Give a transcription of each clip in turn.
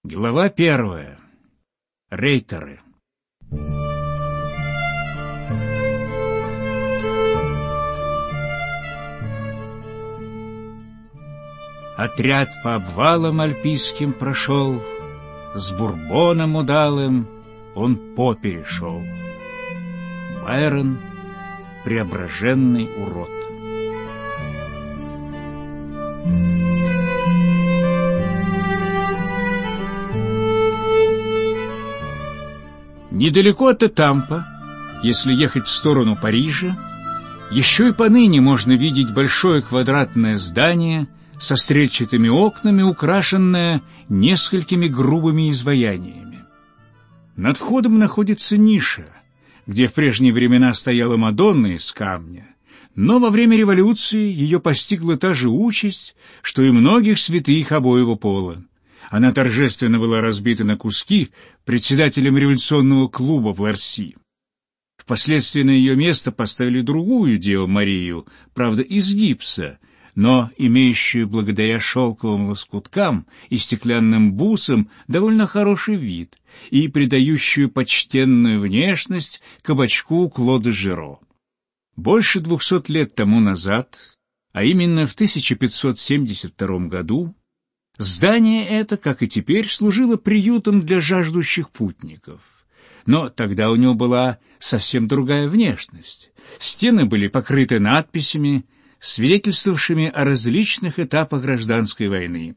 Глава 1. Рейтеры. Отряд по обвалам альпийским прошел, с бурбоном удалым он поперешел. Байрон — преображенный урод. Недалеко от Этампа, если ехать в сторону Парижа, еще и поныне можно видеть большое квадратное здание со стрельчатыми окнами, украшенное несколькими грубыми изваяниями. Над входом находится ниша, где в прежние времена стояла Мадонна из камня, но во время революции ее постигла та же участь, что и многих святых обоего пола. Она торжественно была разбита на куски председателем революционного клуба в Ларси. Впоследствии на ее место поставили другую Деву Марию, правда, из гипса, но имеющую благодаря шелковым лоскуткам и стеклянным бусам довольно хороший вид и придающую почтенную внешность кабачку Клода Жиро. Больше 200 лет тому назад, а именно в 1572 году, здание это, как и теперь, служило приютом для жаждущих путников. Но тогда у него была совсем другая внешность. Стены были покрыты надписями, свидетельствовавшими о различных этапах гражданской войны.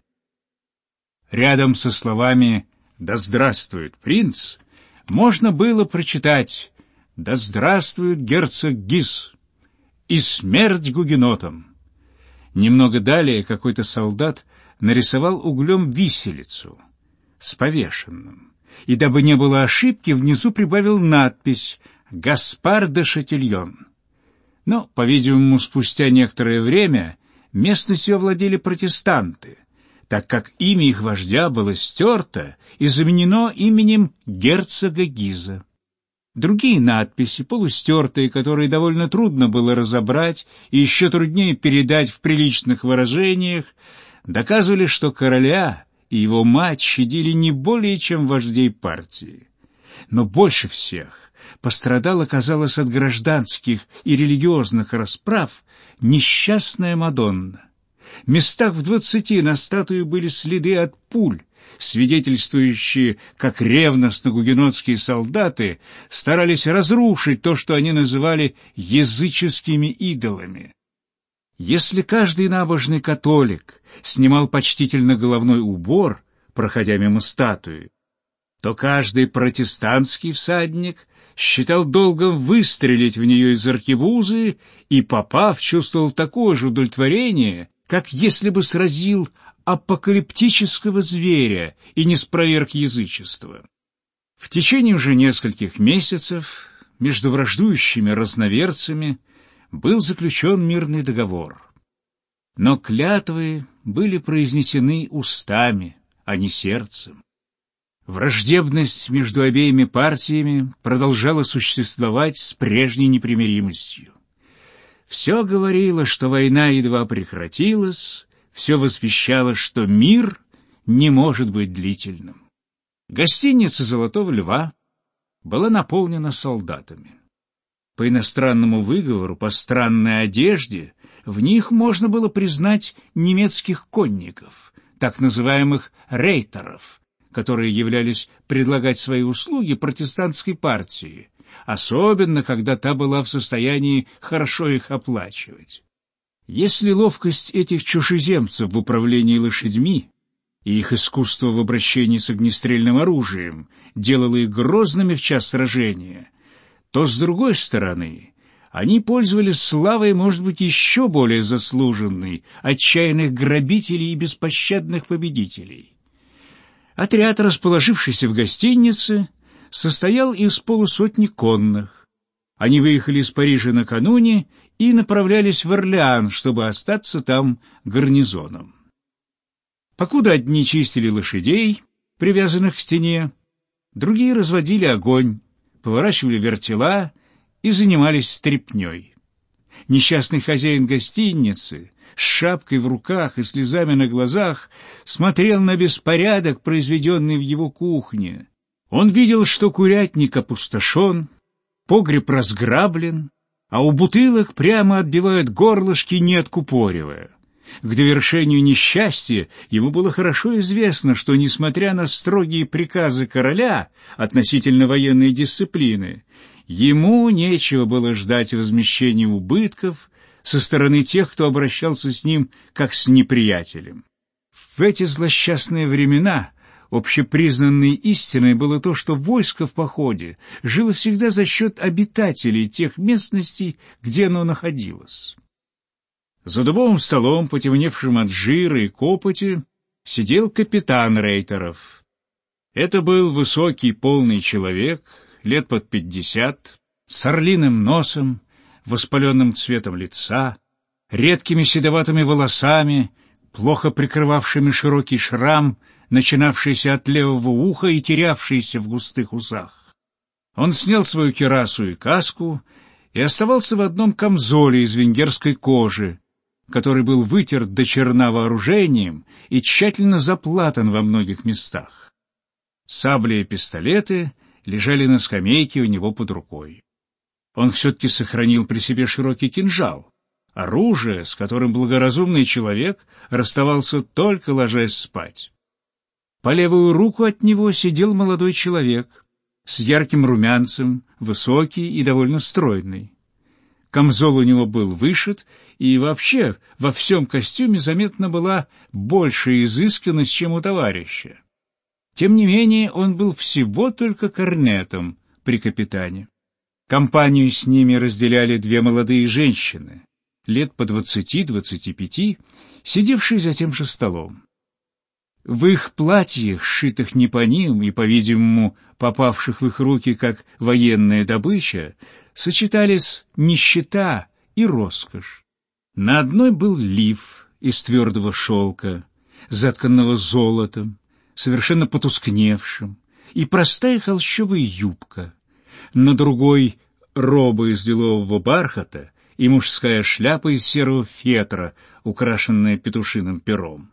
Рядом со словами «Да здравствует принц» можно было прочитать «Да здравствует герцог Гиз» и «Смерть гугенотам». Немного далее какой-то солдат нарисовал углем виселицу с повешенным, и, дабы не было ошибки, внизу прибавил надпись «Гаспар де Шатильон». Но, по-видимому, спустя некоторое время местностью овладели протестанты, так как имя их вождя было стерто и заменено именем герцога Гиза. Другие надписи, полустертые, которые довольно трудно было разобрать и еще труднее передать в приличных выражениях, доказывали, что короля и его мать щадили не более, чем вождей партии. Но больше всех пострадала, казалось, от гражданских и религиозных расправ несчастная Мадонна. В местах в 20 на статуе были следы от пуль, свидетельствующие, как ревностно гугенотские солдаты старались разрушить то, что они называли языческими идолами. Если каждый набожный католик снимал почтительно головной убор, проходя мимо статуи, то каждый протестантский всадник считал долгом выстрелить в нее из аркебузы и, попав, чувствовал такое же удовлетворение, как если бы сразил апокалиптического зверя и не спроверг язычество. В течение уже нескольких месяцев между враждующими разноверцами был заключен мирный договор. Но клятвы были произнесены устами, а не сердцем. Враждебность между обеими партиями продолжала существовать с прежней непримиримостью. Все говорило, что война едва прекратилась, все возвещало, что мир не может быть длительным. Гостиница «Золотого льва» была наполнена солдатами. По иностранному выговору, по странной одежде, в них можно было признать немецких конников, так называемых рейтеров, которые являлись предлагать свои услуги протестантской партии, особенно когда та была в состоянии хорошо их оплачивать. Если ловкость этих чужеземцев в управлении лошадьми и их искусство в обращении с огнестрельным оружием делало их грозными в час сражения, то, с другой стороны, они пользовались славой, может быть, еще более заслуженной, отчаянных грабителей и беспощадных победителей. Отряд, расположившийся в гостинице, состоял из полусотни конных. Они выехали из Парижа накануне и направлялись в Орлеан, чтобы остаться там гарнизоном. Покуда одни чистили лошадей, привязанных к стене, другие разводили огонь, поворачивали вертела и занимались стряпнёй. Несчастный хозяин гостиницы, с шапкой в руках и слезами на глазах, смотрел на беспорядок, произведенный в его кухне. Он видел, что курятник опустошен, погреб разграблен, а у бутылок прямо отбивают горлышки, не откупоривая. К довершению несчастья ему было хорошо известно, что, несмотря на строгие приказы короля относительно военной дисциплины, ему нечего было ждать возмещения убытков со стороны тех, кто обращался с ним как с неприятелем. В эти злосчастные времена общепризнанной истиной было то, что войско в походе жило всегда за счет обитателей тех местностей, где оно находилось. За дубовым столом, потемневшим от жира и копоти, сидел капитан рейтеров. Это был высокий, полный человек, лет под 50, с орлиным носом, воспаленным цветом лица, редкими седоватыми волосами, плохо прикрывавшими широкий шрам, начинавшийся от левого уха и терявшийся в густых усах. Он снял свою кирасу и каску и оставался в одном камзоле из венгерской кожи, который был вытерт до черна вооружением и тщательно заплатан во многих местах. Сабли и пистолеты лежали на скамейке у него под рукой. Он все-таки сохранил при себе широкий кинжал, оружие, с которым благоразумный человек расставался только ложась спать. По левую руку от него сидел молодой человек с ярким румянцем, высокий и довольно стройный. Камзол у него был вышит, и вообще во всем костюме заметна была большая изысканность, чем у товарища. Тем не менее, он был всего только корнетом при капитане. Компанию с ними разделяли две молодые женщины, лет по 20-25, сидевшие за тем же столом. В их платьях, сшитых не по ним и, по-видимому, попавших в их руки как военная добыча, сочетались нищета и роскошь. На одной был лиф из твердого шелка, затканного золотом, совершенно потускневшим, и простая холщовая юбка. На другой — роба из лилового бархата и мужская шляпа из серого фетра, украшенная петушиным пером.